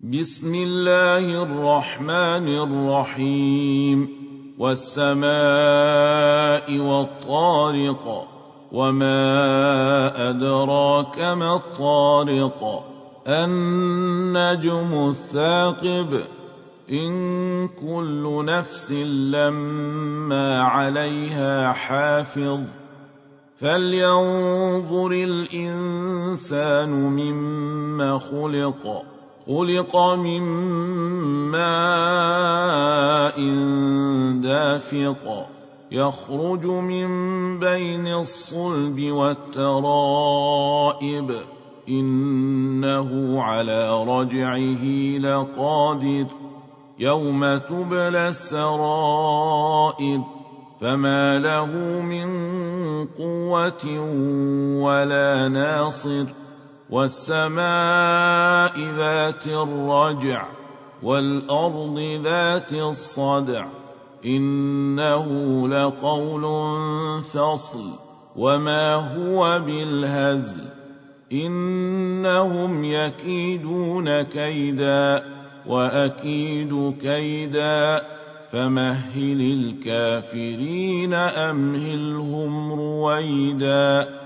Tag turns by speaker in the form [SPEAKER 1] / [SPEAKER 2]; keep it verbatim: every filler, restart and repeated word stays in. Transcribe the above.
[SPEAKER 1] بسم الله الرحمن الرحيم والسماء والطارق وما أدراك ما الطارق النجم الثاقب إن كل نفس لما عليها حافظ فلينظر الإنسان مما خلق خلق من ماء دافق يخرج من بين الصلب والترائب إنه على رجعه لقادر يوم تبلى السرائر فما له من قوة ولا ناصر والسماء ذات الرجع والأرض ذات الصدع إنه لقول فصل وما هو بالهزل إنهم يكيدون كيدا وأكيد كيدا فمهل الكافرين أمهلهم رويدا